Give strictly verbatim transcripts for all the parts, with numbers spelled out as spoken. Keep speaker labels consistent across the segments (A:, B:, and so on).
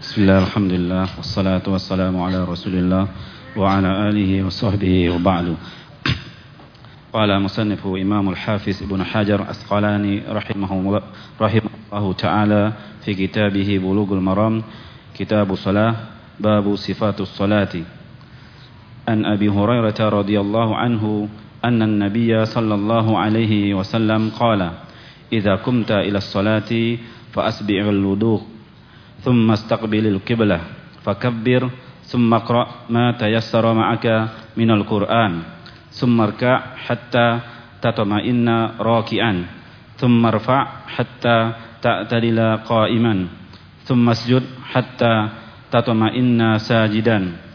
A: Bismillah, alhamdulillah, wassalatu wassalamu ala rasulillah wa ala alihi wa sahbihi wa ba'du. Qala musannifu imamul hafiz ibn Hajar Asqalani rahimahullahu ta'ala fi kitabihi Bulughul Maram, kitabu salah, babu sifatus salati. An Abi Hurairah radhiyallahu anhu anna an-nabiyya sallallahu alaihi wasallam qala idza qumta ila as-salati fa asbi'il wudu' ثم استقبل القبلة فكبر ثم اقرأ ما تيسر معك من القرآن ثم اركع حتى تطمئن راكعا ثم ارفع حتى تعتدل قائما ثم اسجد حتى تطمئن ساجدا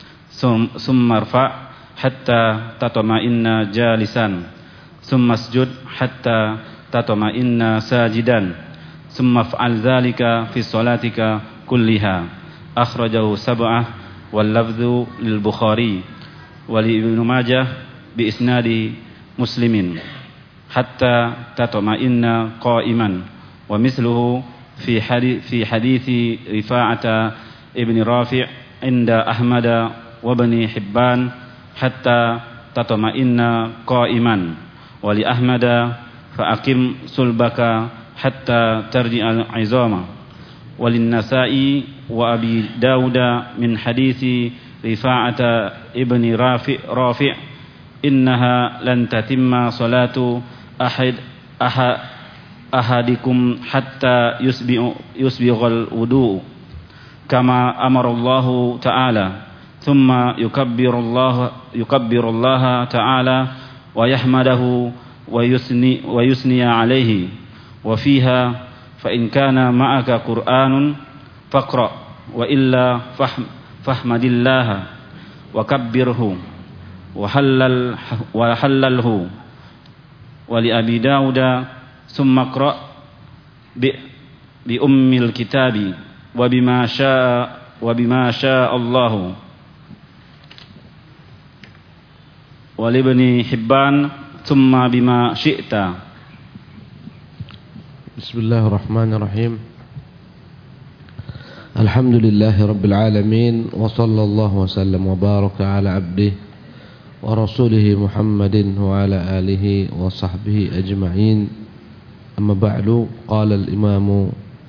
A: ثم ارفع حتى تطمئن جالسا ثم اسجد حتى تطمئن ساجدا ثم افعل ذلك في صلاتك كلها. أخرجه سبعة واللفظ للبخاري ولابن ماجه بإسناد مسلم حتى تطمئن قائما ومثله في حديث في حديث رفاعة ابن رافع عند أحمد وابن حبان حتى تطمئن قائما ولأحمد فأقم صلبك حتى ترجع العظام وللنسائي وأبي داود من حديث رفاعة ابن رافع, رافع إنها لن تتم صلاة أحد أحد أحدكم حتى يسبغ, يسبغ الوضوء كما أمر الله تعالى ثم يكبر الله يكبر الله تعالى ويحمده ويثني ويثني عليه وفيها فإن كان معك قرآن فاقرأ وإلا فاحمد الله وكبره وحلل وحلله ولأبي داود ثم اقرأ بأم الكتاب وبما شاء وبما شاء الله ولابن حبان ثم بما شئت.
B: Bismillahirrahmanirrahim. Alhamdulillahi rabbil alamin wa sallallahu wa sallam wa baraka ala abdihi wa rasulihi Muhammadin wa ala alihi wa sahbihi ajma'in. Amma ba'du, qala al-imam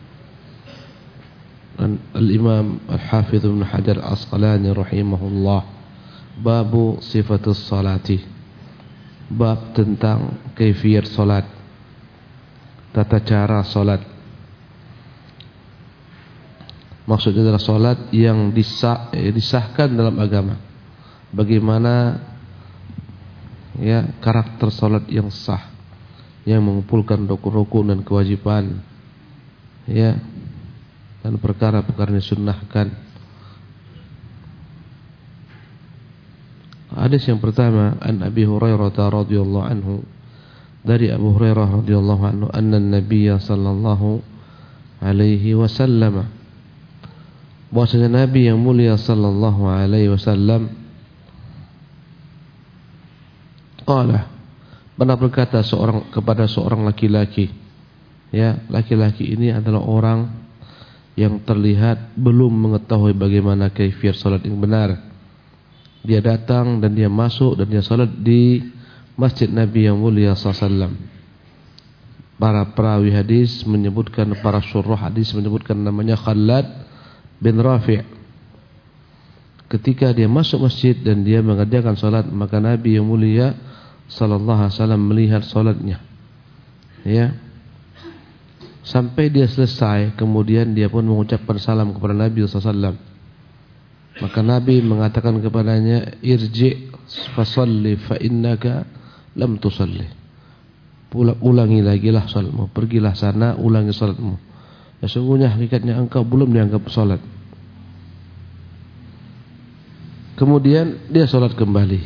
B: al-imam al-hafiz ibn Hajar Asqalani rahimahullah, babu sifatus salati, bab tentang kaifiyat salat, tata cara solat. Maksudnya adalah solat yang disah, eh, disahkan dalam agama. Bagaimana ya karakter solat yang sah, yang mengumpulkan rukun-rukun dan kewajiban, ya, dan perkara-perkara yang disunnahkan. Hadis yang pertama, an Abi Hurairah radhiyallahu anhu, dari Abu Hurairah radhiyallahu anhu, anna an-nabiyya sallallahu alaihi wasallam, bahwasanya Nabi yang mulia sallallahu alaihi wasallam qala, pernah berkata seorang kepada seorang laki-laki, ya, laki-laki ini adalah orang yang terlihat belum mengetahui bagaimana kaifiyat salat yang benar. Dia datang dan dia masuk dan dia salat di Masjid Nabi yang mulia sallallahu alaihi wasallam. Para perawi hadis menyebutkan, para syurah hadis menyebutkan namanya Khalad bin Rafi'. Ketika dia masuk masjid dan dia mengerjakan salat, maka Nabi yang mulia sallallahu alaihi wasallam melihat salatnya, ya, sampai dia selesai. Kemudian dia pun mengucapkan salam kepada Nabi sallallahu alaihi wasallam. Maka Nabi mengatakan kepadanya, irji' fasalli fa innaka lam tusalli, ulangi lagi lah salatmu, pergilah sana ulangi salatmu, ya, sungguhnya hakikatnya engkau belum dianggap salat. Kemudian dia salat kembali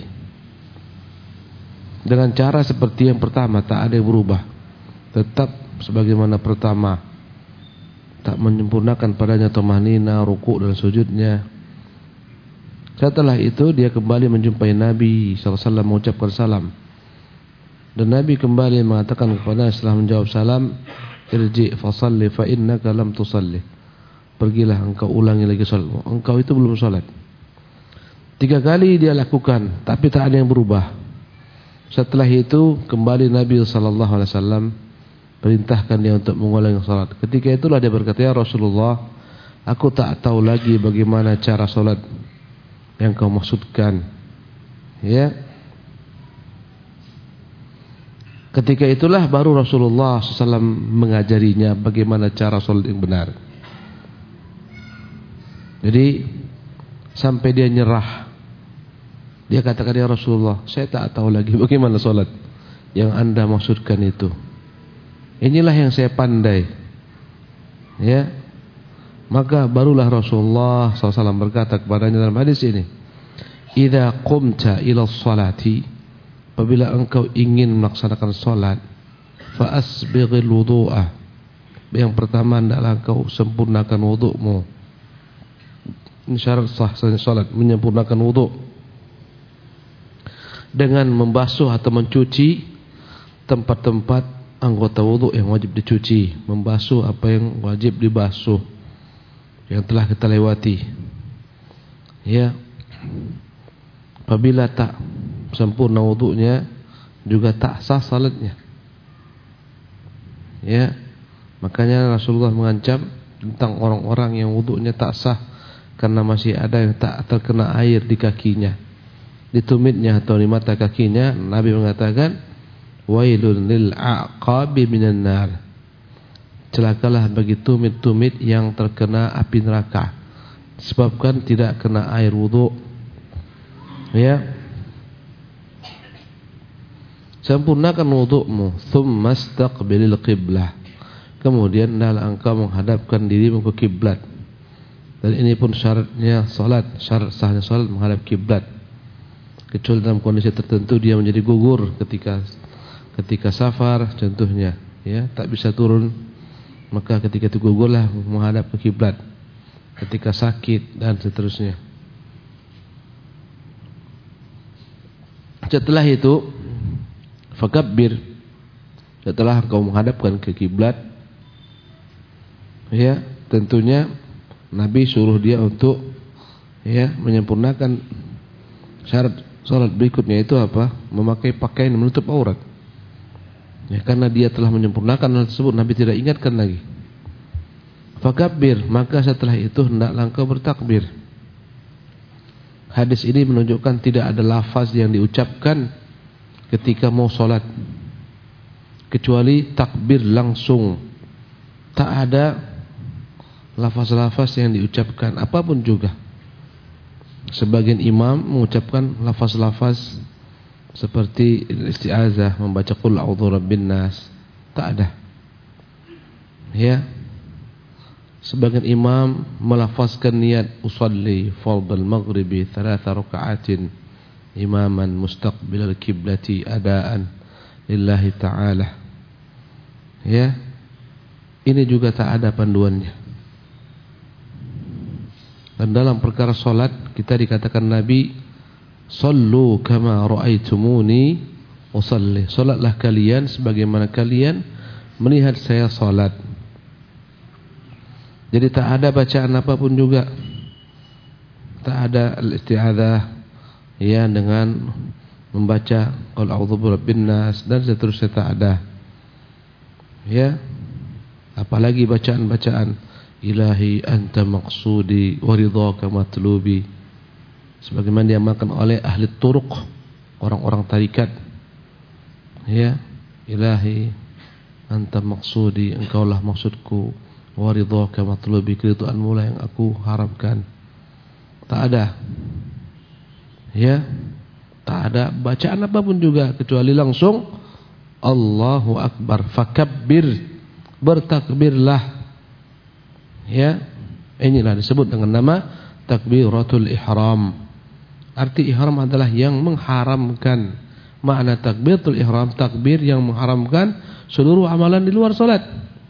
B: dengan cara seperti yang pertama, tak ada yang berubah, tetap sebagaimana pertama, tak menyempurnakan padanya tumanina, rukuk dan sujudnya. Setelah itu dia kembali menjumpai Nabi sallallahu alaihi wasallam mengucapkan salam. Dan Nabi kembali mengatakan kepada setelah menjawab salam, irji' fasalli fa innaka lam tusalli, pergilah engkau ulangi lagi salatmu. Engkau itu belum salat. Tiga kali dia lakukan, tapi tak ada yang berubah. Setelah itu kembali Nabi sallallahu alaihi wasallam perintahkan dia untuk mengulangi salat. Ketika itulah dia berkata, ya Rasulullah, aku tak tahu lagi bagaimana cara salat yang kau maksudkan. Ya. Ketika itulah baru Rasulullah sallallahu alaihi wasallam mengajarinya bagaimana cara salat yang benar. Jadi sampai dia nyerah. Dia katakan, ya Rasulullah, saya tak tahu lagi bagaimana salat yang Anda maksudkan itu. Inilah yang saya pandai. Ya. Maka barulah Rasulullah sallallahu alaihi wasallam berkata kepadanya dalam hadis ini, "Idza qumta ila sholati," apabila engkau ingin melaksanakan salat, fa asbighil wudu'a. Yang pertama adalah engkau sempurnakan wudu'mu. Ini syarat sah salat, menyempurnakan wudu' dengan membasuh atau mencuci tempat-tempat anggota wudu yang wajib dicuci, membasuh apa yang wajib dibasuh yang telah kita lewati. Ya. Apabila tak sempurna wudunya, juga tak sah salatnya. Ya. Makanya Rasulullah mengancam tentang orang-orang yang wudunya tak sah karena masih ada yang tak terkena air di kakinya, di tumitnya atau di mata kakinya. Nabi mengatakan, wailun lil aqabi minan nar. Celakalah bagi tumit-tumit yang terkena api neraka disebabkan tidak kena air wudu. Ya. Sempurnakan wudu'mu, thumma istaqbilil qiblah. Kemudian hendaklah engkau menghadapkan dirimu ke kiblat. Dan ini pun syaratnya salat, syarat sahnya salat menghadap kiblat. Kecuali dalam kondisi tertentu dia menjadi gugur ketika ketika safar contohnya, ya, tak bisa turun, maka ketika itu gugurlah menghadap ke kiblat. Ketika sakit dan seterusnya. Setelah itu fakabbir, setelah engkau menghadapkan ke kiblat, ya, tentunya Nabi suruh dia untuk, ya, menyempurnakan syarat salat berikutnya itu apa? Memakai pakaian menutup aurat. Ya, karena dia telah menyempurnakan hal tersebut, Nabi tidak ingatkan lagi. Fakabbir, maka setelah itu hendaklah engkau bertakbir. Hadis ini menunjukkan tidak ada lafaz yang diucapkan ketika mau salat kecuali takbir langsung. Tak ada lafaz-lafaz yang diucapkan apapun juga. Sebagian imam mengucapkan lafaz-lafaz seperti isti'azah, membaca qul a'udzu birabbin nas, tak ada. Ya. Sebagian imam melafazkan niat usalli fardal maghribi thalatha raka'atin imaman mustaqbilal kiblati adaan lillahi ta'ala. Ya. Ini juga tak ada panduannya. Dan dalam perkara salat kita dikatakan Nabi, sallu kama ra'aitumuni usalli. Salatlah kalian sebagaimana kalian melihat saya salat. Jadi tak ada bacaan apapun juga. Tak ada al-isti'adzah, ya, dengan membaca qul a'udzu birabbin nas dan seterusnya, tak ada. Ya. Apalagi bacaan-bacaan ilahi anta maqsudi wa ridhaka matlubi, sebagaimana diamalkan oleh ahli turuq, orang-orang tarikat. Ya, ilahi anta maqsudi, engkaulah maksudku, wa ridhaka matlubi, keridhaanmu lah yang aku harapkan. Tak ada. Ya, tak ada bacaan apapun juga kecuali langsung Allahu akbar, fakabbir, bertakbirlah. Ya, inilah disebut dengan nama takbiratul ihram. Arti ihram adalah yang mengharamkan. Makna takbiratul ihram, takbir yang mengharamkan seluruh amalan di luar salat.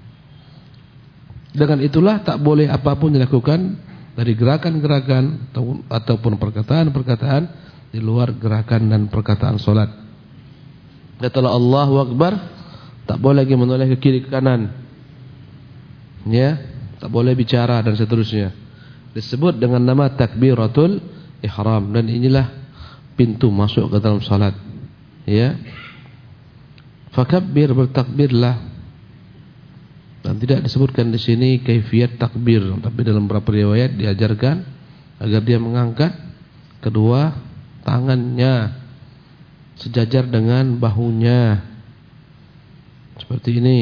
B: Dengan itulah tak boleh apapun dilakukan dari gerakan-gerakan ataupun perkataan-perkataan di luar gerakan dan perkataan salat. Setelah Allahu akbar, tak boleh lagi menoleh ke kiri ke kanan. Ya. tak boleh bicara dan seterusnya. Disebut dengan nama takbiratul ihram, dan inilah pintu masuk ke dalam salat. Ya. Fakabbir, bertakbirlah. Dan tidak disebutkan di sini kaifiyat takbir, tapi dalam beberapa riwayat diajarkan agar dia mengangkat kedua tangannya sejajar dengan bahunya. Seperti ini.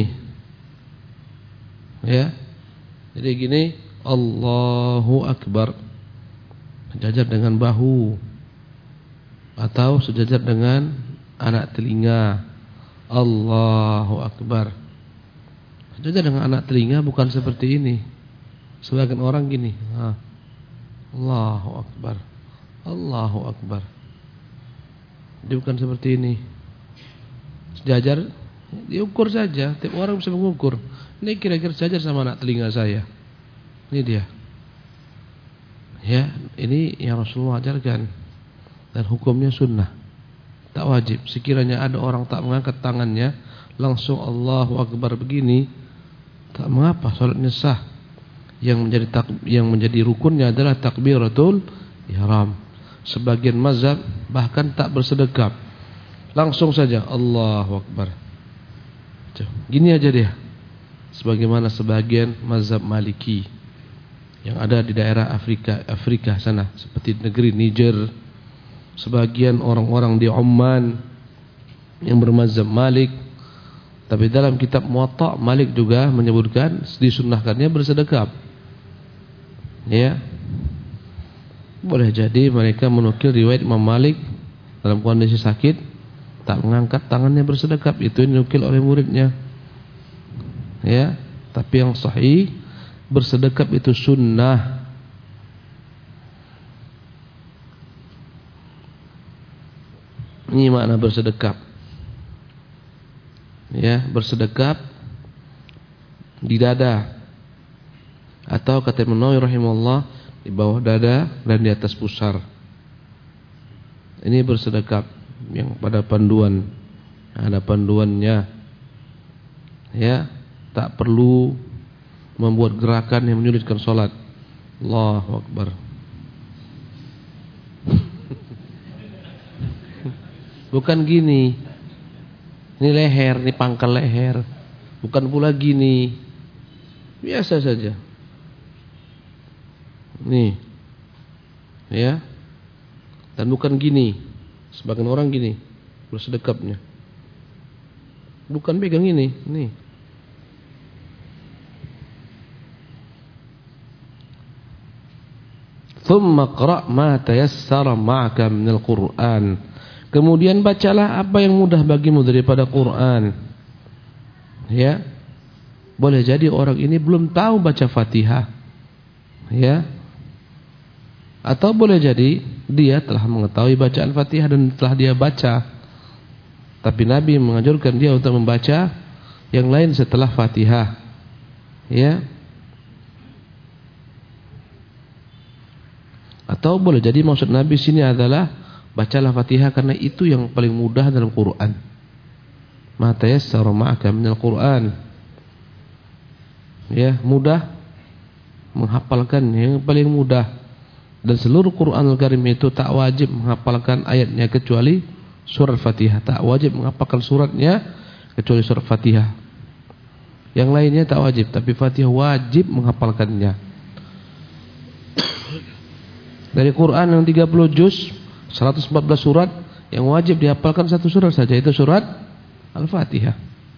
B: Ya. Jadi gini, Allahu Akbar. Sejajar dengan bahu atau sejajar dengan anak telinga. Allahu Akbar. Sejajar dengan anak telinga bukan seperti ini. Sebagian orang gini, ha. Allahu Akbar. Allahu Akbar. Dia bukan seperti ini. Sejajar, diukur saja. Tiap orang bisa mengukur. Ini kira-kira sejajar sama anak telinga saya. Ini dia. Ya, ini yang Rasulullah ajarkan. Dan hukumnya sunnah, tak wajib. Sekiranya ada orang tak mengangkat tangannya, langsung Allahu Akbar begini, tak mengapa, salatnya sah. Yang menjadi tak, yang menjadi rukunnya adalah takbiratul ihram. Sebagian mazhab bahkan tak bersedekap, langsung saja Allahu Akbar. Gini aja dia. Sebagaimana sebagian mazhab Maliki yang ada di daerah Afrika Afrika sana, seperti negeri Niger, sebagian orang-orang di Oman yang bermazhab Malik. Tapi dalam kitab Muwatta, Malik juga menyebutkan disunnahkannya bersedekap. Ya. Boleh jadi mereka menukil riwayat Imam Malik dalam kondisi sakit tak mengangkat tangannya bersedekap, itu dinukil oleh muridnya. Ya, tapi yang sahih bersedekap itu sunnah. Ini makna bersedekap. Ya, bersedekap di dada, atau kata Imam Nawawi rahimahullah, di bawah dada dan di atas pusar. Ini bersedekap yang pada panduan, ada panduannya. Ya, tak perlu membuat gerakan yang menyulitkan salat. Allahu Akbar. Bukan gini. Ini leher, ini pangkal leher. Bukan pula gini. Biasa saja. Nih. Ya. Dan bukan gini. Sebagian orang gini bersedekapnya. Bukan pegang ini, nih. Thumma qra' ma tayassara ma'aka minal Qur'an. Kemudian bacalah apa yang mudah bagimu daripada Quran. Ya. Boleh jadi orang ini belum tahu baca Fatihah. Ya. Atau boleh jadi dia telah mengetahui bacaan Fatihah dan telah dia baca. Tapi Nabi menganjurkan dia untuk membaca yang lain setelah Fatihah. Ya. Atau boleh jadi maksud Nabi sini adalah bacalah Fatihah karena itu yang paling mudah dalam Quran. Ma tayassara ma'aka minal Quran. Ya, mudah menghafalkan yang paling mudah. Dan seluruh Quranul Karim itu tak wajib menghafalkan ayatnya kecuali surat Fatihah. Tak wajib menghafalkan suratnya kecuali surat Fatihah. Yang lainnya tak wajib, tapi Fatihah wajib menghafalkannya. Dari Quran yang tiga puluh juz, seratus empat belas surat, yang wajib dihafalkan satu surat saja, itu surat Al-Fatihah.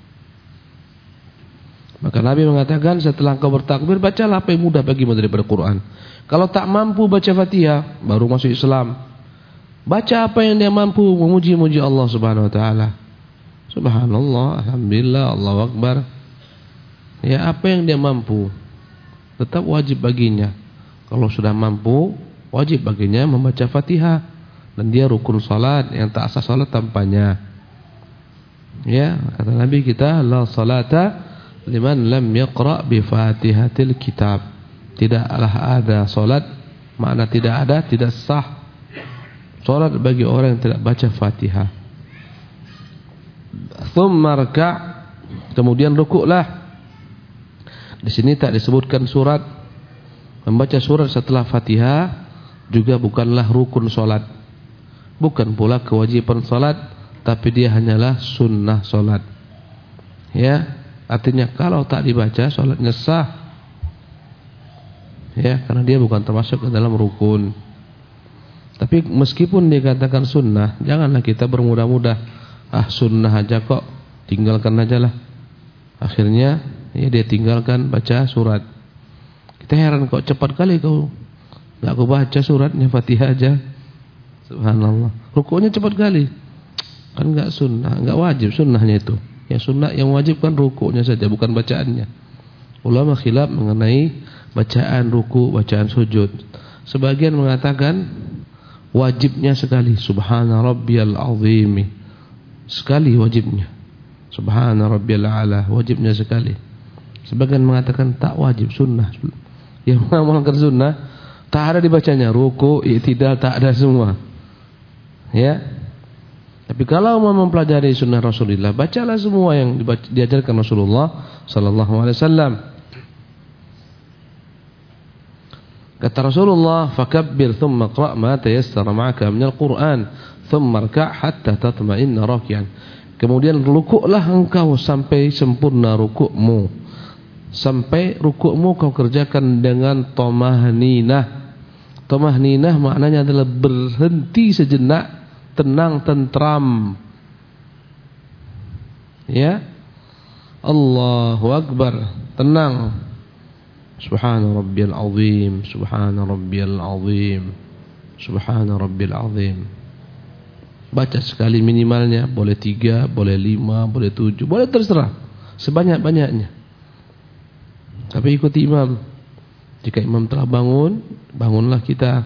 B: Maka Nabi mengatakan setelah engkau bertakbir, bacalah apa yang mudah bagimu daripada Quran. Kalau tak mampu baca Fatihah, baru masuk Islam, baca apa yang dia mampu, memuji-muji Allah Subhanahu Wa Taala. Subhanallah, Alhamdulillah, Allahu Akbar. Ya, apa yang dia mampu, tetap wajib baginya. Kalau sudah mampu, wajib baginya membaca Fatihah, dan dia rukun salat yang tak sah salat tanpanya. Ya, kata Nabi kita, la salata liman lam yaqra bi Fatihatil kitab. Tidaklah ada salat, makna tidak ada, tidak sah salat bagi orang yang tidak baca Fatihah. Tsumma raka', kemudian rukuklah. Di sini tak disebutkan surat. Membaca surat setelah Fatihah juga bukanlah rukun salat. Bukan pula kewajiban salat, tapi dia hanyalah sunnah salat. Ya, artinya kalau tak dibaca salatnya sah. Ya, karena dia bukan termasuk ke dalam rukun. Tapi meskipun dikatakan sunnah, janganlah kita bermudah-mudah. Ah, sunnah aja kok, tinggalkan aja lah. Akhirnya ya dia tinggalkan baca surat. Kita heran kok cepat kali kau enggak kau baca suratnya Fatihah aja. Subhanallah. Rukunya cepat kali. Kan enggak sunnah, enggak wajib sunnahnya itu. Yang sunnah yang wajib kan rukunya saja, bukan bacaannya. Ulama khilaf mengenai bacaan ruku, bacaan sujud. Sebagian mengatakan wajibnya sekali, subhana rabbiyal azim. Sekali wajibnya. Subhana rabbiyal a'la, wajibnya sekali. Sebagian mengatakan tak wajib, sunnah. Yang mengamalkan sunnah tak ada dibacanya ruku, i'tidal, tak ada semua. Ya. Tapi kalau mau mempelajari sunnah Rasulullah, bacalah semua yang diajarkan Rasulullah sallallahu alaihi wasallam. Kata Rasulullah, "Fakabbir thumma qra' ma tayassara ma'aka minal Qur'an, thumma rka' hatta tatma'inna raki'an." Kemudian rukuklah engkau sampai sempurna rukukmu. Sampai rukukmu kau kerjakan dengan thama'ninah. Thama'ninah maknanya adalah berhenti sejenak, tenang, tentram. Ya. Allahu akbar, tenang. Subhana rabbiyal azim, subhana rabbiyal azim, subhana rabbil azim. Baca sekali minimalnya, boleh tiga, boleh lima, boleh tujuh, boleh terserah, sebanyak-banyaknya. Tapi ikuti imam. Jika imam telah bangun, bangunlah kita.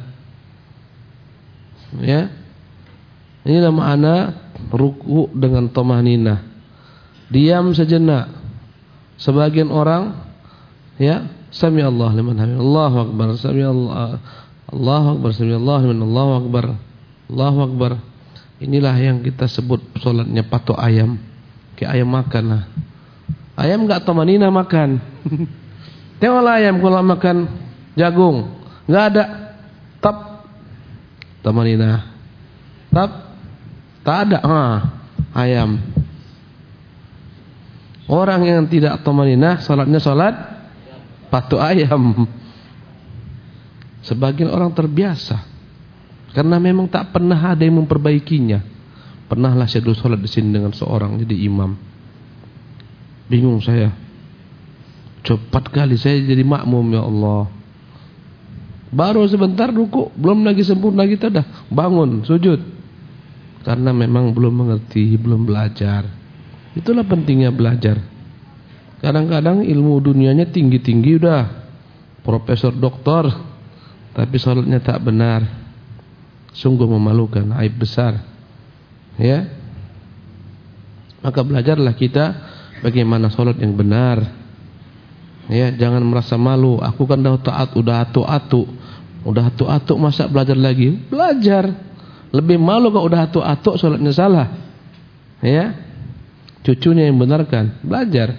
B: Ya. Inilah makna ruku dengan thama'ninah. Diam sejenak. Sebagian orang ya, sami Allah liman hamid, Allahu akbar, sami Allah, Allahu akbar, sami Allah liman, Allahu akbar, Allahu akbar. Inilah yang kita sebut salatnya patok ayam. Kayak ayam makan lah. Ayam enggak thama'ninah makan. Tengoklah ayam kalau makan jagung, enggak ada tap thama'ninah. Tap tak ada. Ha, ayam. Orang yang tidak thama'ninah salatnya salat patok ayam. Sebagian orang terbiasa karena memang tak pernah ada yang memperbaikinya. Pernahlah saya dulu salat di sini dengan seorang jadi imam. Bingung saya. Cepat kali saya jadi makmum, ya Allah. Baru sebentar ruku, belum lagi sempurna kita dah bangun sujud. Karena memang belum mengerti, belum belajar. Itulah pentingnya belajar. Kadang-kadang ilmu dunianya tinggi-tinggi udah profesor doktor, tapi salatnya tak benar. Sungguh memalukan, aib besar. Ya. Maka belajarlah kita bagaimana salat yang benar. Ya, jangan merasa malu. Aku kan dah taat, udah atu-atu. Udah atu-atu masa belajar lagi? Belajar. Lebih malu kalau udah atu-atu salatnya salah. Ya. Cucunya yang benarkan, belajar.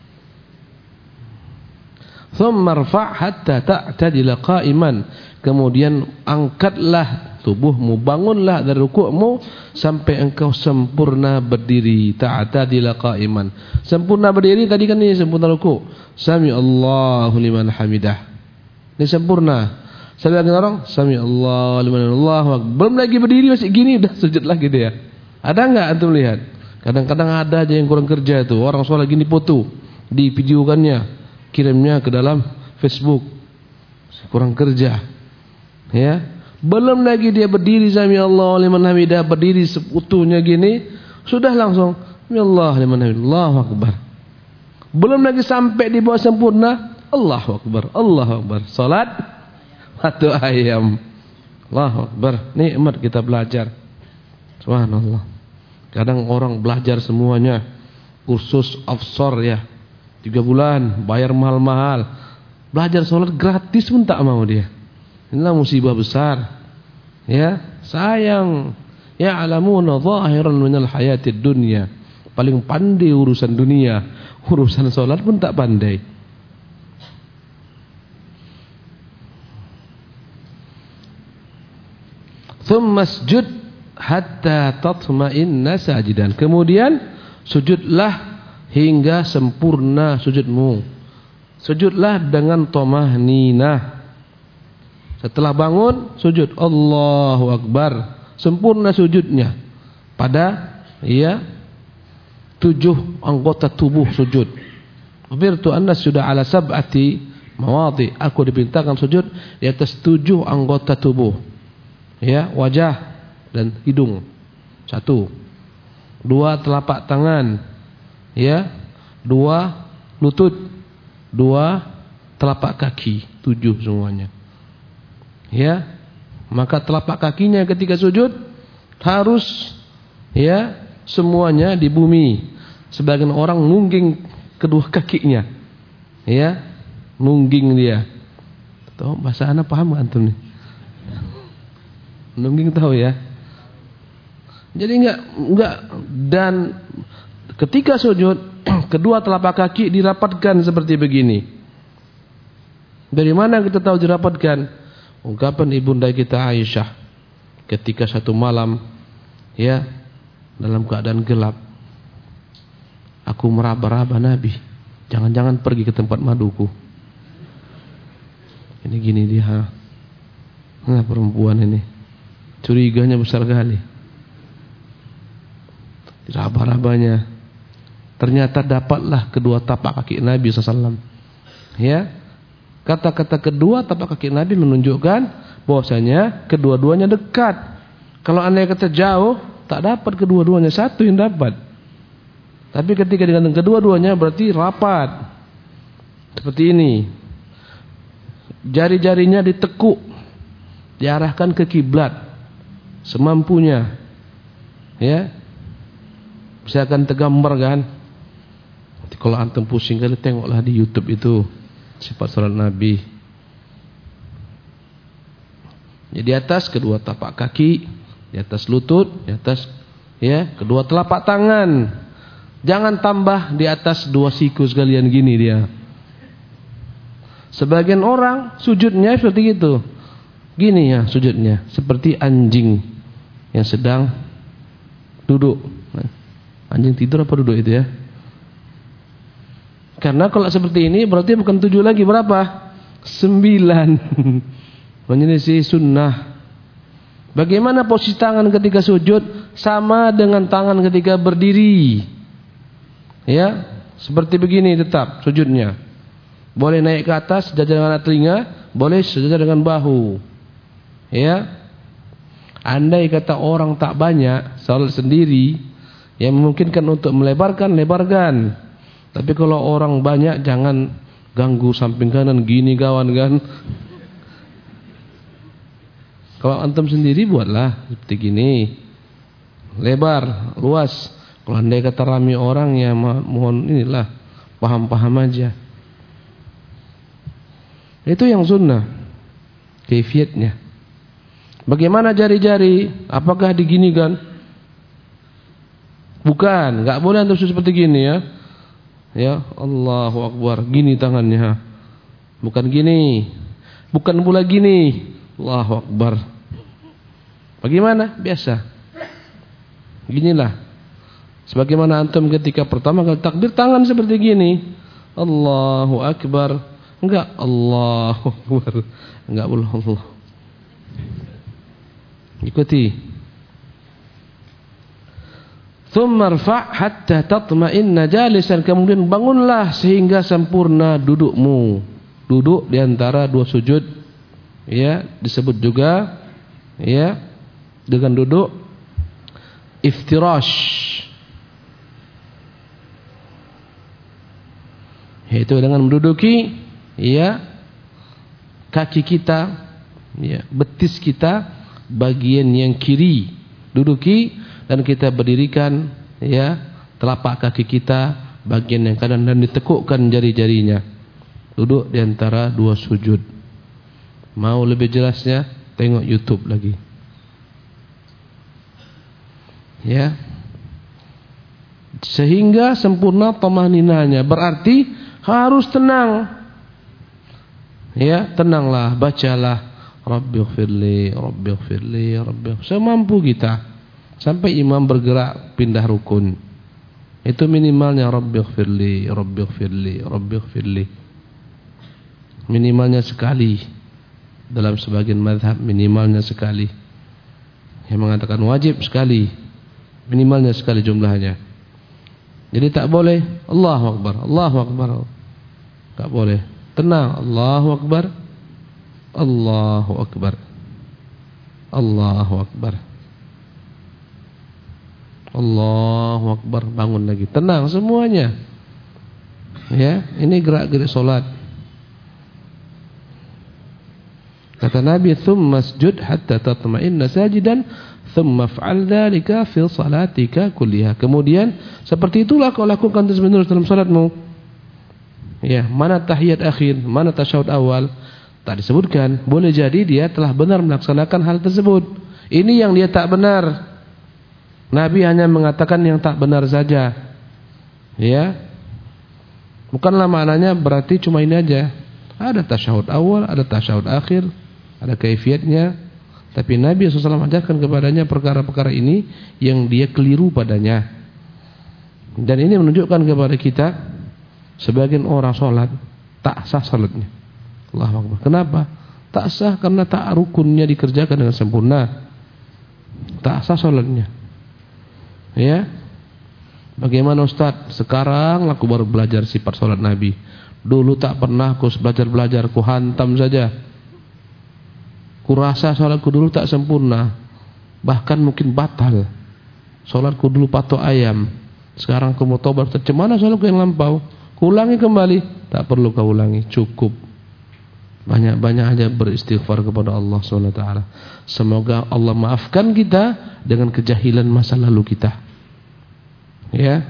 B: Thumma rfa' hatta ta'tadila qa'iman. Kemudian angkatlah tubuhmu, bangunlah dari rukukmu sampai engkau sempurna berdiri. Ta'tadila qa'iman. Sempurna berdiri tadi kan ini sempurna rukuk. Sami Allahu liman hamidah. Ini sempurna. Saya lihat orang sami Allahu liman Allahu akbar. Belum lagi berdiri masih gini udah sujud lagi dia. Ada enggak antum lihat? Kadang-kadang ada aja yang kurang kerja itu. Orang sholat gini foto, di videokannya, kirimnya ke dalam Facebook. Kurang kerja. Ya. Belum lagi dia berdiri sami Allahu liman hamidah, berdiri seutuhnya gini, sudah langsung sami Allahu liman hamidah, Allahu akbar. Belum lagi sampai di bawah sempurna, Allahu akbar, Allahu akbar. Salat satu ayam. Allahu akbar. Nikmat kita belajar. Subhanallah. Kadang orang belajar semuanya, kursus offshore ya, tiga bulan, bayar mahal-mahal. Belajar sholat gratis pun tak mau dia. Inilah musibah besar. Ya, sayang. Ya alamuna zahiran minal hayatid dunya. Paling pandai urusan dunia, urusan sholat pun tak pandai. Tsummasjud hatta tatma'inna sajidan. Kemudian sujudlah hingga sempurna sujudmu. Sujudlah dengan thama'ninah. Setelah bangun sujud, Allahu Akbar, sempurna sujudnya pada ya tujuh anggota tubuh sujud. Umirtu anna sudah ala sab'ati mawadi. Aku diperintahkan sujud di atas tujuh anggota tubuh. Ya, wajah dan hidung. Satu. Dua telapak tangan. Ya. Dua lutut. Dua telapak kaki. Tujuh semuanya. Ya. Maka telapak kakinya ketika sujud harus ya semuanya di bumi. Sebagian orang nungging kedua kakinya. Ya. Nungging dia. Tahu bahasa anak paham enggak antum nih? Nungging tahu ya. Jadi enggak enggak dan ketika sujud kedua telapak kaki dirapatkan seperti begini. Dari mana kita tahu dirapatkan? Ungkapan ibunda kita Aisyah ketika satu malam ya dalam keadaan gelap. Aku meraba-raba Nabi. Jangan-jangan pergi ke tempat maduku. Ini gini dia. Nah perempuan ini. Curiganya besar kali. Raba-rabanya. Ternyata dapatlah kedua tapak kaki Nabi sallallahu alaihi wasallam. Ya. Kata-kata kedua tapak kaki Nabi menunjukkan bahwasanya kedua-duanya dekat. Kalau andai kata jauh, tak dapat kedua-duanya, satu yang dapat. Tapi ketika dengan kedua-duanya berarti rapat. Seperti ini. Jari-jarinya ditekuk, diarahkan ke kiblat semampunya. Ya. Misalkan tergambar kan. Nanti kalau antum pusing kali tengoklah di YouTube itu sifat salat Nabi. Jadi di atas kedua tapak kaki, di atas lutut, di atas ya kedua telapak tangan. Jangan tambah di atas dua siku sekalian gini dia. Sebagian orang sujudnya seperti itu. Gini ya sujudnya, seperti anjing yang sedang duduk. Anjing tidur apa duduk itu ya? Karena kalau seperti ini berarti bukan tujuh lagi, berapa? Sembilan. Menyelisih sunnah. Bagaimana posisi tangan ketika sujud? Sama dengan tangan ketika berdiri. Ya, seperti begini tetap sujudnya. Boleh naik ke atas sejajar dengan telinga, boleh sejajar dengan bahu. Ya. Andai kata orang tak banyak, salat sendiri, yang memungkinkan untuk melebarkan, lebarkan. Tapi kalau orang banyak jangan ganggu samping kanan gini kawan kan. Kalau antum sendiri buatlah seperti gini. Lebar, luas. Kalau andai kata ramai orang ya mohon inilah paham-paham aja. Itu yang sunnah. Kaifiatnya. Bagaimana jari-jari? Apakah diginikan? Bukan, enggak boleh antum seperti gini ya. Ya, Allahu Akbar, gini tangannya. Bukan gini. Bukan pula gini. Allahu Akbar. Bagaimana? Biasa. Ginilah. Sebagaimana antum ketika pertama kali takbir tangan seperti gini. Allahu Akbar. Enggak Allahu Akbar. Enggak boleh Allah. Ikuti. Tsumma rfa' hatta tatma'inna jalisan. Kemudian bangunlah sehingga sempurna dudukmu. Duduk di antara dua sujud. Ya, disebut juga ya dengan duduk iftirash. Yaitu dengan menduduki ya kaki kita, ya betis kita bagian yang kiri duduki, dan kita berdirikan ya telapak kaki kita bagian yang kanan dan ditekukkan jari-jarinya. Duduk di antara dua sujud. Mau lebih jelasnya tengok YouTube lagi. Ya. Sehingga sempurna thama'ninahnya, berarti harus tenang. Ya, tenanglah, bacalah Rabbighfirli, Rabbighfirli, Rabbighfirli. Semampu kita. Sampai imam bergerak pindah rukun. Itu minimalnya Rabbighfirli, Rabbighfirli, Rabbighfirli. Minimalnya sekali. Dalam sebagian mazhab minimalnya sekali. Yang mengatakan wajib sekali. Minimalnya sekali jumlahnya. Jadi tak boleh Allahu Akbar, Allahu Akbar. Tak boleh. Tenang, Allahu Akbar. Allahu Akbar. Allahu Akbar. Allahu Akbar. Bangun lagi. Tenang semuanya. Ya, ini gerak-gerik salat. Kata Nabi, "Tsumma sujud hatta tatma'inna sajidan, tsumma fa'al dzalika fi salatika kulliha." Kemudian seperti itulah kau lakukan terus-menerus dalam salatmu. Ya, mana tahiyat akhir, mana tasyahud awal, tak disebutkan. Boleh jadi dia telah benar melaksanakan hal tersebut. Ini yang dia tak benar. Nabi hanya mengatakan yang tak benar saja. Ya. Bukanlah maknanya berarti cuma ini aja. Ada tasyahud awal, ada tasyahud akhir, ada kaifiatnya. Tapi Nabi shallallahu alaihi wasallam ajarkan kepadanya perkara-perkara ini yang dia keliru padanya. Dan ini menunjukkan kepada kita, sebagian orang sholat tak sah sholatnya. Allahu Akbar. Kenapa? Tak sah karena tak rukunnya dikerjakan dengan sempurna. Tak sah sholatnya. Ya. Bagaimana Ustaz? Sekarang aku baru belajar sifat sholat Nabi. Dulu tak pernah aku belajar-belajar, ku hantam saja. Ku rasa sholatku dulu tak sempurna, bahkan mungkin batal. Sholatku dulu patok ayam. Sekarang aku mau tobat. Cemana sholatku yang lampau? Ku ulangi kembali. Tak perlu kau ulangi, cukup. Banyak-banyak aja beristighfar kepada Allah subhanahu wa taala. Semoga Allah maafkan kita dengan kejahilan masa lalu kita. Ya.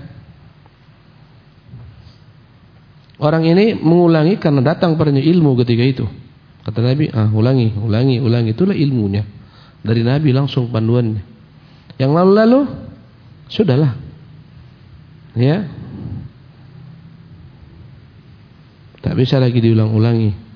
B: Orang ini mengulangi karena datang padanya ilmu ketika itu. Kata Nabi, ah ulangi, ulangi, ulangi. Itulah ilmunya. Dari Nabi langsung panduannya. Yang lalu-lalu sudahlah. Ya. Tak bisa lagi diulang-ulangi.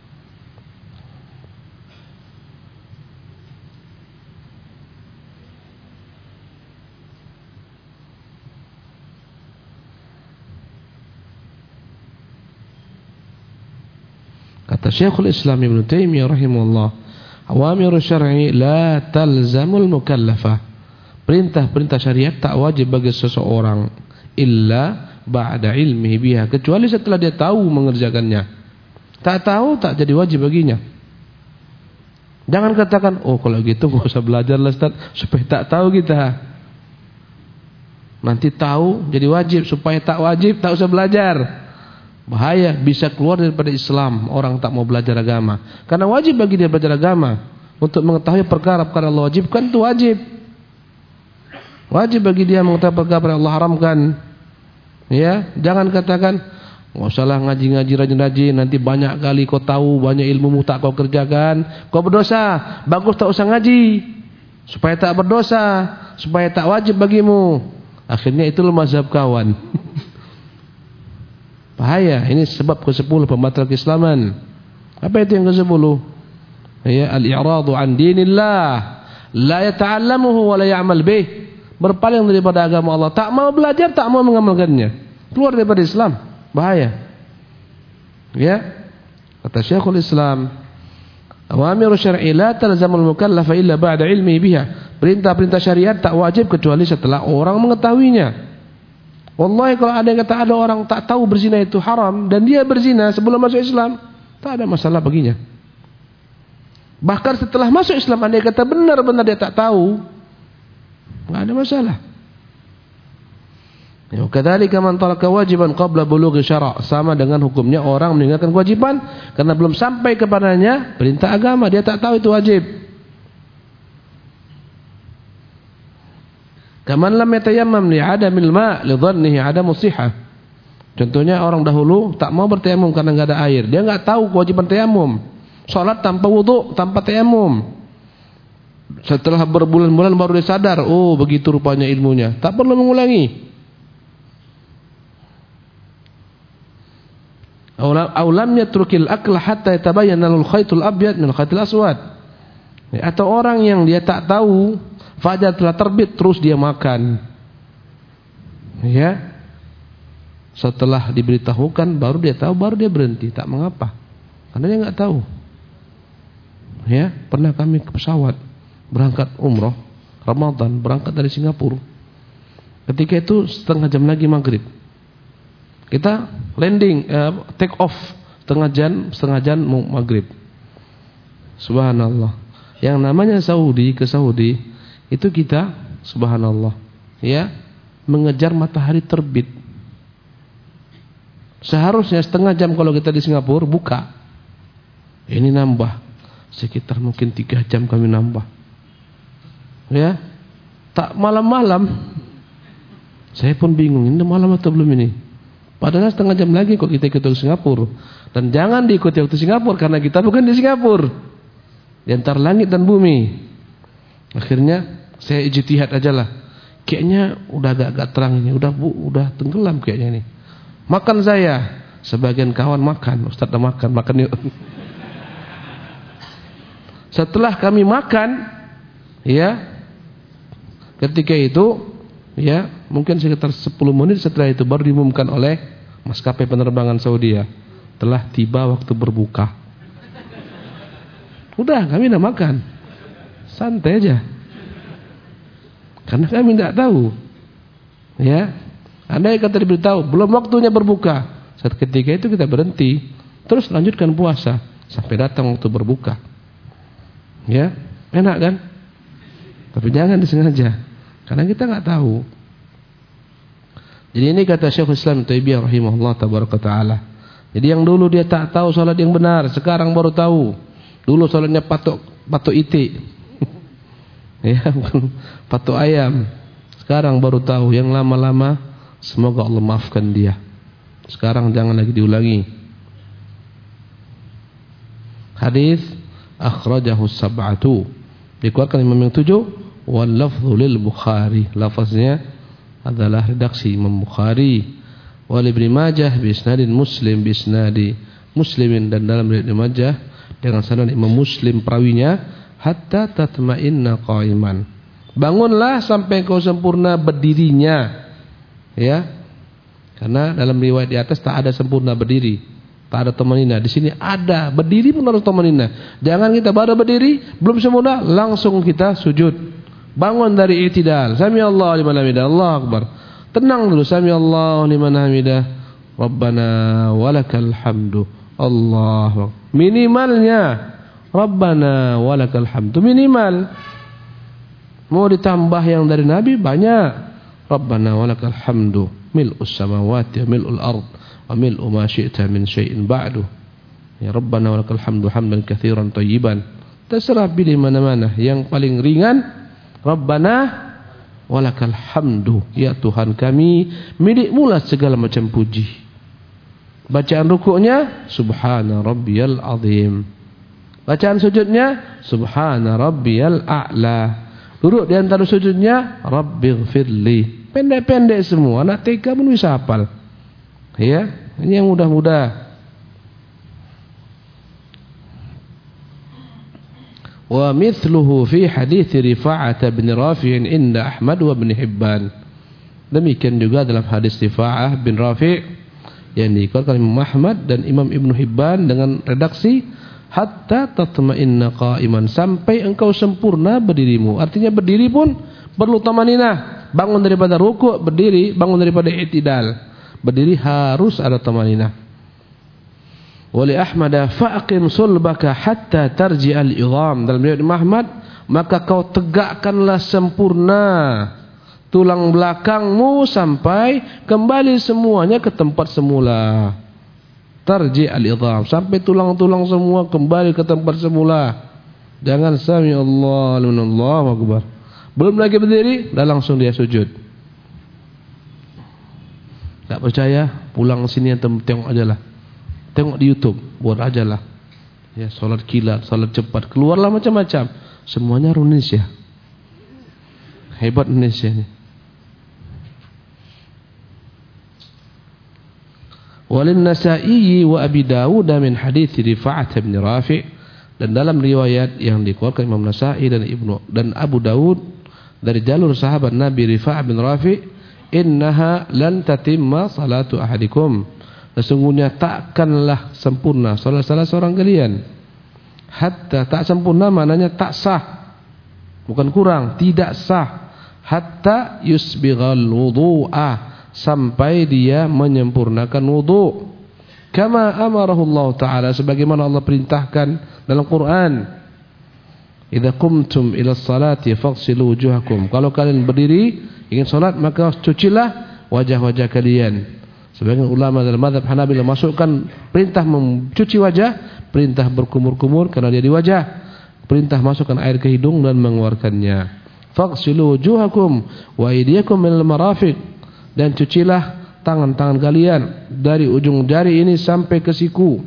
B: Kata Syekhul Islam Ibn Taimiyah rahimahullah, awamir syar'i la talzamul mukallafah. Perintah-perintah syariat tak wajib bagi seseorang illa ba'da ilmihi biha, kecuali setelah dia tahu mengerjakannya. Tak tahu tak jadi wajib baginya. Jangan katakan, oh kalau gitu enggak usah belajar lah Ustaz, supaya tak tahu kita. Nanti tahu jadi wajib, supaya tak wajib tak usah belajar. Bahaya, bisa keluar daripada Islam orang tak mau belajar agama. Karena wajib bagi dia belajar agama. Untuk mengetahui perkara-perkara Allah wajibkan itu wajib. Wajib bagi dia mengetahui perkara yang Allah haramkan. Ya, jangan katakan, enggak usahlah ngaji-ngaji rajin-rajin, nanti banyak kali kau tahu, banyak ilmumu tak kau kerjakan, kau berdosa. Bagus tak usah ngaji, supaya tak berdosa, supaya tak wajib bagimu. Akhirnya itulah mazhab kawan. Bahaya, ini sebab kesepuluh pembatal keislaman. Apa itu yang kesepuluh? Ya, al-i'radu an dinillah, la yata'allamuhu wa la ya'mal bih. Berpaling daripada agama Allah, tak mau belajar, tak mau mengamalkannya. Keluar daripada Islam, bahaya. Ya. Kata Syekhul Islam, awamiru syar'i la talzamul mukallafa illa ba'da ilmi biha. Perintah-perintah syariat tak wajib kecuali setelah orang mengetahuinya. Wallahi kalau ada yang kata ada orang tak tahu berzina itu haram dan dia berzina sebelum masuk Islam, tak ada masalah baginya. Bahkan setelah masuk Islam ada yang kata benar-benar dia tak tahu, enggak ada masalah. Ya, kadzalika man taraka wajiban qabla bulughi syara', sama dengan hukumnya orang meninggalkan kewajiban karena belum sampai kepadanya perintah agama, dia tak tahu itu wajib. Kaman lam yatayammam li 'adamil ma' li dhannihi 'adamu shihah. Contohnya orang dahulu tak mau bertayamum karena enggak ada air. Dia enggak tahu kewajiban tayamum. Salat tanpa wudu, tanpa tayamum. Setelah berbulan-bulan baru dia sadar, oh begitu rupanya ilmunya. Tak perlu mengulangi. Aw lam yatrukil akla hatta yatabayyana al-khaytul abyad min al-khaytil aswad. Atau orang yang dia tak tahu fajar telah terbit terus dia makan. Ya. Setelah diberitahukan baru dia tahu, baru dia berhenti, tak mengapa. Karena dia enggak tahu. Ya, pernah kami ke pesawat berangkat umroh Ramadan, berangkat dari Singapura. Ketika itu setengah jam lagi maghrib. Kita landing, eh, take off setengah jam, setengah jam maghrib. Subhanallah. Yang namanya Saudi ke Saudi itu kita, subhanallah, ya, mengejar matahari terbit. Seharusnya setengah jam kalau kita di Singapura buka. Ini nambah sekitar mungkin tiga jam kami nambah. Ya, tak malam-malam. Saya pun bingung, ini malam atau belum ini? Padahal setengah jam lagi kok kita ikut ke Singapura. Dan jangan diikuti waktu Singapura karena kita bukan di Singapura. Di antara langit dan bumi. Akhirnya saya ijtihad aja lah. Kayaknya udah agak-agak terang ini, udah bu, udah tenggelam kayaknya ini. Makan saya, sebagian kawan makan, Ustaz udah makan, makan yuk. Setelah kami makan, ya, ketika itu, ya, mungkin sekitar sepuluh menit setelah itu baru diumumkan oleh maskapai penerbangan Saudi, ya, telah tiba waktu berbuka. Udah, kami udah makan, santai aja, karena kami tidak tahu, ya. Andai kata diberitahu belum waktunya berbuka, saat ketika itu kita berhenti, terus lanjutkan puasa sampai datang waktu berbuka. Ya, enak kan? Tapi jangan disengaja, karena kita nggak tahu. Jadi ini kata Syekhul Islam Taimiyah rahimahullah tabaraka taala. Jadi yang dulu dia tak tahu salat yang benar, sekarang baru tahu. Dulu salatnya patok patok itik. Ya, bukan patok ayam. Sekarang baru tahu. Yang lama-lama semoga Allah maafkan dia. Sekarang jangan lagi diulangi. Hadis akhrajahu sab'atu, dikeluarkan Imam yang tujuh, wal lafdhu lil Bukhari, lafaznya adalah redaksi Imam Bukhari, wal Ibnu Majah bi isnadin Muslim bi isnadi Muslimin, dan dalam riwayat Ibnu Majah dengan sanad Imam Muslim perawinya, hatta tatma'inna qa'iman, bangunlah sampai kau sempurna berdirinya. Ya, karena dalam riwayat di atas tak ada sempurna berdiri, tak ada tamanina. Di sini ada berdiri pun harus tamanina. Jangan kita baru berdiri belum sempurna langsung kita sujud. Bangun dari i'tidal. Sami Allahu liman hamidah. Allahu akbar. Tenang dulu. Sami Allahu liman hamidah. Rabbana walakal hamdu. Allahu. Minimalnya Rabbana walakal hamdu, minimal. Mau ditambah yang dari Nabi banyak. Rabbana walakal hamdu mil'us samawati wa mil'ul ard wa mil'u ma syi'ta min syai'in ba'du. Ya Rabbana walakal hamdu hamdan katsiran thayyiban. Terserah pilih mana-mana. Yang paling ringan Rabbana walakal hamdu, ya Tuhan kami, milikmu lah segala macam puji. Bacaan rukuknya subhana rabbiyal azim. Bacaan sujudnya subhana rabbiyal a'la. Duduk di antara sujudnya rabbighfirli. Pendek-pendek semua, anak T K pun bisa hafal. Ya, ini yang mudah-mudah. Wa mithluhu fi hadits Rifa'ah bin Rafi' inda Ahmad wa Ibn Hibban. Demikian juga dalam hadis Rifa'ah bin Rafi' yang dikeluarkan Imam Ahmad dan Imam Ibn Hibban dengan redaksi hatta tatma'inna qa'iman, sampai engkau sempurna berdirimu. Artinya berdiri pun perlu tamanina. Bangun daripada rukuk berdiri, bangun daripada i'tidal berdiri harus ada tamanina. Wali Ahmad fa'aqim sulbaka hatta tarji'al idham. Dalam riwayat Ahmad, maka kau tegakkanlah sempurna tulang belakangmu sampai kembali semuanya ke tempat semula. Tarji'al idham, sampai tulang-tulang semua kembali ke tempat semula. Jangan sami Allah liman Allahu akbar. Belum lagi berdiri, dah langsung dia sujud. Tak percaya, pulang sini atau tengok aja lah. Tengok di YouTube, buat aja lah. Ya, solat kilat, solat cepat, keluarlah macam-macam. Semuanya Indonesia. Hebat Indonesia ini. Wa Walin Nasa'i wa Abi Dawud min hadits Rifa'ah bin Rafi', dan dalam riwayat yang dikeluarkan Imam Nasa'i dan Ibnu dan Abu Dawud dari jalur sahabat Nabi Rifa'ah bin Rafi', innaha lan tatimma salatu ahadikum, sesungguhnya takkanlah sempurna salat salah seorang kalian. Hatta, tak sempurna maknanya tak sah, bukan kurang, tidak sah. Hatta yusbighal wudu'a, sampai dia menyempurnakan wudu. Kama amarahu Allah Ta'ala, sebagaimana Allah perintahkan dalam Quran. Idza qumtum ila salati faghsilu wujuhakum, kalau kalian berdiri ingin salat maka cucilah wajah-wajah kalian. Sebagian ulama dalam mazhab Hanabilah masukkan perintah mencuci wajah, perintah berkumur-kumur karena dia di wajah, perintah masukkan air ke hidung dan mengeluarkannya. Faghsilu wujuhakum wa aydiyakum minal marafiq, dan cucilah tangan-tangan kalian dari ujung jari ini sampai ke siku.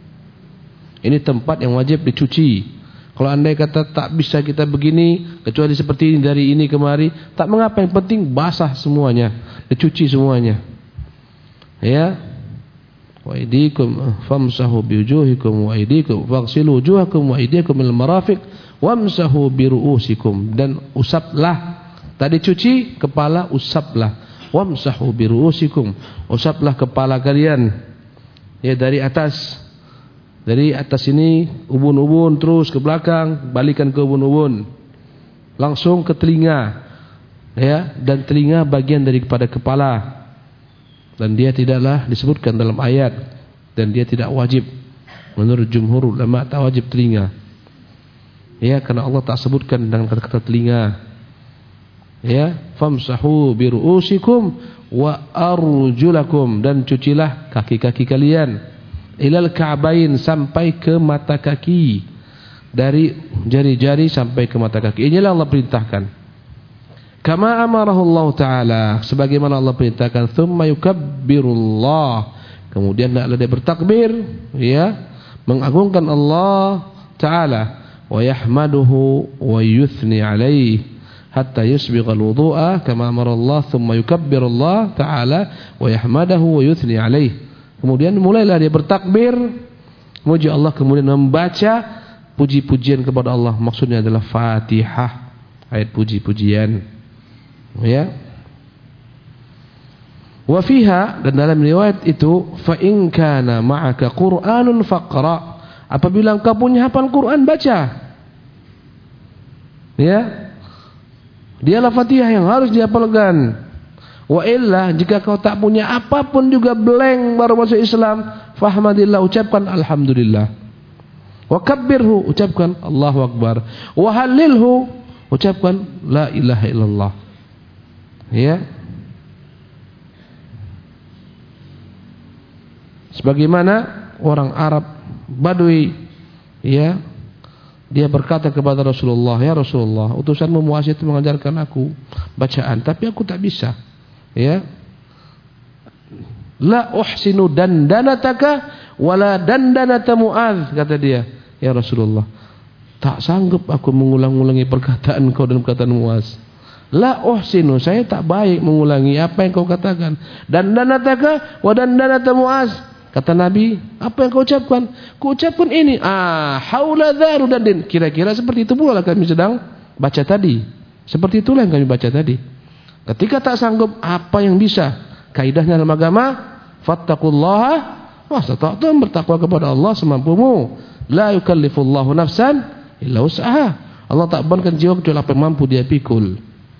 B: Ini tempat yang wajib dicuci. Kalau andai kata tak bisa kita begini kecuali seperti ini, dari ini kemari, tak mengapa, yang penting basah semuanya, dicuci semuanya. Ya. Wa aydikum famsahu biwujuhikum wa aydikum faghsilu wujuhakum wa aydiyakum minal marafiq wamsahu biru'usikum, dan usaplah, tadi cuci kepala, usaplah. Wamsahu biru'usikum, usaplah kepala kalian, ya, dari atas, dari atas ini ubun-ubun terus ke belakang, balikan ke ubun-ubun, langsung ke telinga, ya, dan telinga bagian daripada kepala. Dan dia tidaklah disebutkan dalam ayat, dan dia tidak wajib menurut jumhur ulama, tak wajib telinga, ya, karena Allah tak sebutkan dengan kata-kata telinga. Ya, famsahu biru'usikum wa arjulakum, dan cucilah kaki-kaki kalian ilal ka'bain, sampai ke mata kaki, dari jari-jari sampai ke mata kaki. Inilah Allah perintahkan. Kama amarahu Allah Ta'ala, sebagaimana Allah perintahkan. Thumma yukabbirullah, kemudian hendaklah dia bertakbir, ya, mengagungkan Allah Ta'ala, wa yahmaduhu wa yuthni alaih hatta yusbighal wudu'a kama amara Allah. Thumma yukabbirullah Ta'ala wa yahmadahu wa yuthni alaih, kemudian mulailah dia bertakbir, muji Allah, kemudian membaca puji-pujian kepada Allah. Maksudnya adalah Fatihah, ayat puji-pujian, ya. Wa fiha, dan dalam riwayat itu, fa in kana ma'aka Qur'anun faqra, apabila engkau punya hafal Quran, baca, ya. Dialah Fatihah yang harus dihafalkan. Wa illa, jika kau tak punya apapun juga, blank baru masuk Islam, fahmadillah, ucapkan alhamdulillah. Wa kabbirhu, ucapkan Allahu Akbar. Wa halilhu, ucapkan la ilaha illallah. Ya. Sebagaimana orang Arab Badui, ya, dia berkata kepada Rasulullah, ya Rasulullah, utusanmu Muaz itu mengajarkan aku bacaan, tapi aku tak bisa. Ya, la uhsinu dandanataka wala dandanata Muaz, kata dia, ya Rasulullah, tak sanggup aku mengulang-ulangi perkataan kau dan perkataan Muaz. La uhsinu, saya tak baik mengulangi apa yang kau katakan. Dandanataka wa dandanata Muaz, kata Nabi, apa yang kau ucapkan? Kau ucapkan ini, ah, haula dharu dan kira-kira seperti itu pula kami sedang baca tadi. Seperti itulah yang kami baca tadi. Ketika tak sanggup, apa yang bisa? Kaidahnya dalam agama, fattaqullaha mastata'tum, bertakwa kepada Allah semampumu. La yukallifullahu nafsan illa wus'aha, Allah tak bebankan jiwa kecuali apa yang mampu dia pikul.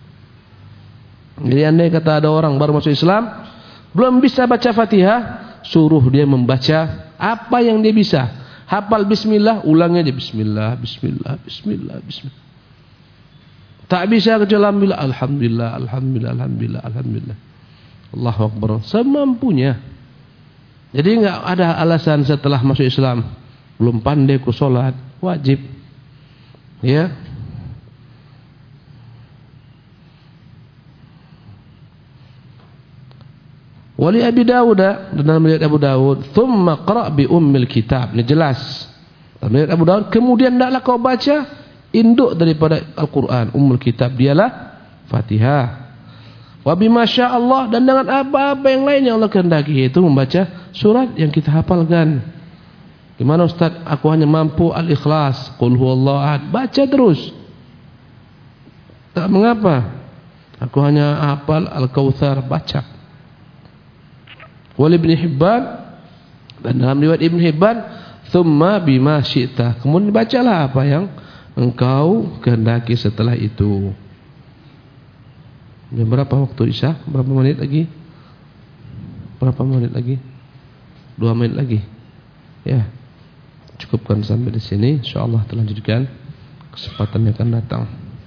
B: Jadi andai kata ada orang baru masuk Islam, belum bisa baca Fatihah, suruh dia membaca apa yang dia bisa. Hafal bismillah, ulangnya aja bismillah, bismillah, bismillah, bismillah. Tak bisa kecuali alhamdulillah, alhamdulillah, alhamdulillah, alhamdulillah, alhamdulillah. Allahu Akbar, semampunya. Jadi enggak ada alasan setelah masuk Islam belum pandai ku salat, wajib. Ya. Wali Abi Dawud, dan dalam riwayat Abu Dawud, thumma qra' bi ummil kitab. Ini jelas. Dalam riwayat Abu Dawud, kemudian hendaklah kau baca induk daripada Al-Qur'an, ummul kitab, dialah Fatihah. Wa bima Allah, dan dengan apa-apa yang lain yang Allah kehendaki, yaitu membaca surat yang kita hafalkan. Gimana Ustaz? Aku hanya mampu Al-Ikhlas, Qul huwallahu ahad. Baca terus. Tak mengapa. Aku hanya hafal Al-Kautsar, baca. Wal Ibnu Hibban, dan dalam riwayat Ibnu Hibban, tsumma bima syi'ta. Kemudian bacalah apa yang engkau kehendaki setelah itu. Dan berapa waktu Isya? Berapa menit lagi? Berapa menit lagi? Dua menit lagi. Ya. Cukupkan sampai di sini. Insyaallah kita lanjutkan kesempatan yang akan datang.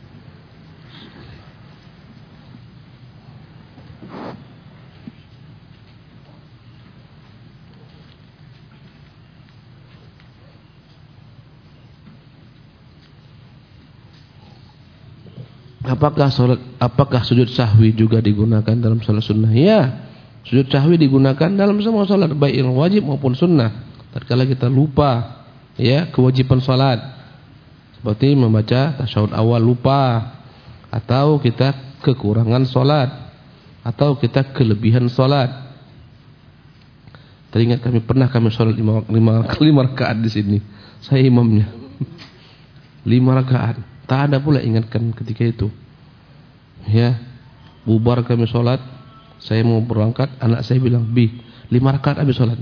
B: Apakah salat, apakah sujud sahwi juga digunakan dalam salat sunnah? Ya, sujud sahwi digunakan dalam semua salat, baik yang wajib maupun sunnah. Tatkala kita lupa, ya, kewajiban salat, seperti membaca tasyahud awal lupa, atau kita kekurangan salat, atau kita kelebihan salat. Teringat kami pernah kami salat lima, lima, lima rakaat di sini. Saya imamnya. Lima rakaat. Tak ada pula ingatkan ketika itu. Ya, bubar kami sholat, saya mau berangkat, anak saya bilang, "Bi, lima rakaat habis sholat."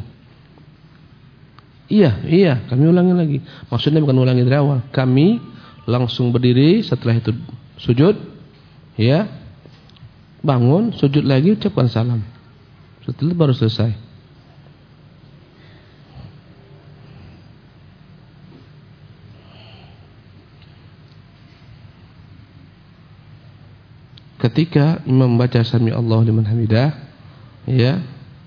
B: Iya, iya, kami ulangi lagi. Maksudnya bukan ulangi dari awal. Kami langsung berdiri, setelah itu sujud, ya, bangun, sujud lagi, ucapkan salam. Setelah baru selesai. Ketika imam membaca sami Allahu liman hamidah, ya,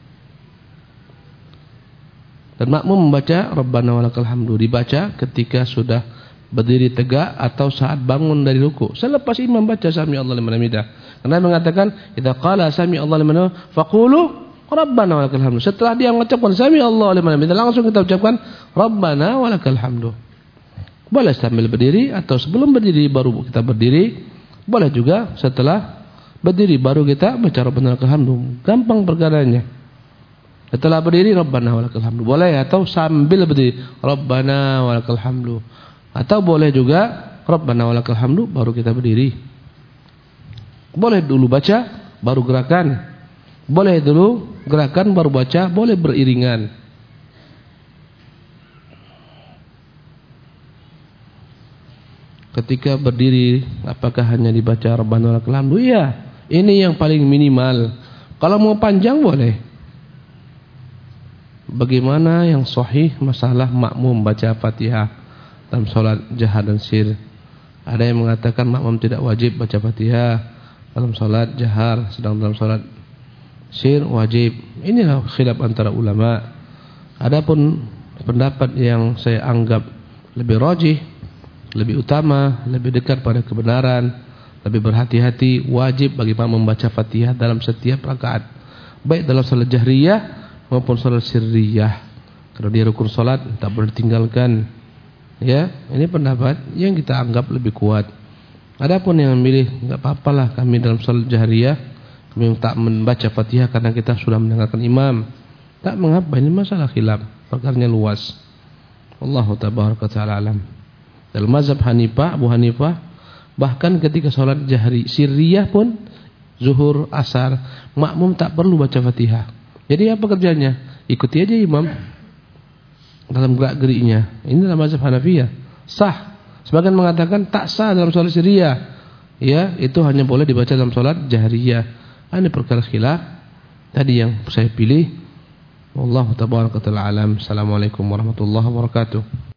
B: dan makmum membaca Rabbana walakal hamdu, dibaca ketika sudah berdiri tegak atau saat bangun dari ruku. Selepas imam baca sami Allahu liman hamidah. Karena mengatakan, "Idza qala sami Allahu liman hamidah, faqulu Rabbana walakal hamdu." Setelah dia mengucapkan sami Allahu liman hamidah, langsung kita ucapkan Rabbana walakal hamdu. Boleh sambil berdiri atau sebelum berdiri baru kita berdiri. Boleh juga setelah berdiri baru kita baca Rabbana walakal hamdu. Gampang perkaranya. Setelah berdiri Rabbana walakal hamdu. Boleh, atau sambil berdiri Rabbana walakal hamdu. Atau boleh juga Rabbana walakal hamdu baru kita berdiri. Boleh dulu baca baru gerakan. Boleh dulu gerakan baru baca, boleh beriringan. Ketika berdiri, apakah hanya dibaca Rabbana walakal hamdu? Iya, ini yang paling minimal. Kalau mau panjang boleh. Bagaimana yang sahih masalah makmum baca Fatihah dalam salat jahar dan sir? Ada yang mengatakan makmum tidak wajib baca Fatihah dalam salat jahar, sedang dalam salat sir wajib. Inilah khilaf antara ulama. Adapun pendapat yang saya anggap lebih rajih, lebih utama, lebih dekat pada kebenaran, lebih berhati-hati, wajib bagi makmum membaca Fatihah dalam setiap rakaat, baik dalam salat jahriyah maupun salat sirriyah. Kalau dia rukun salat tak boleh ditinggalkan. Ya, ini pendapat yang kita anggap lebih kuat. Adapun yang memilih enggak apa-apalah kami dalam salat jahriyah kami tak membaca Fatihah karena kita sudah mendengarkan imam. Tak mengapa, ini masalah khilaf, perkaranya luas. Wallahu tabaraka taala alam. Dalam mazhab Hanifah, Abu Hanifah, bahkan ketika sholat jahri sirriyah pun, zuhur, asar, makmum tak perlu baca Fatihah. Jadi apa kerjanya? Ikuti aja imam dalam gerak-geriknya. Ini dalam mazhab Hanafiyah sah. Sebagian mengatakan tak sah dalam sholat sirriyah. Ya, itu hanya boleh dibaca dalam sholat jahriyah. Ini perkara khilaf. Tadi yang saya pilih. Wallahu tabaraka ta'ala alam. Assalamualaikum warahmatullahi wabarakatuh.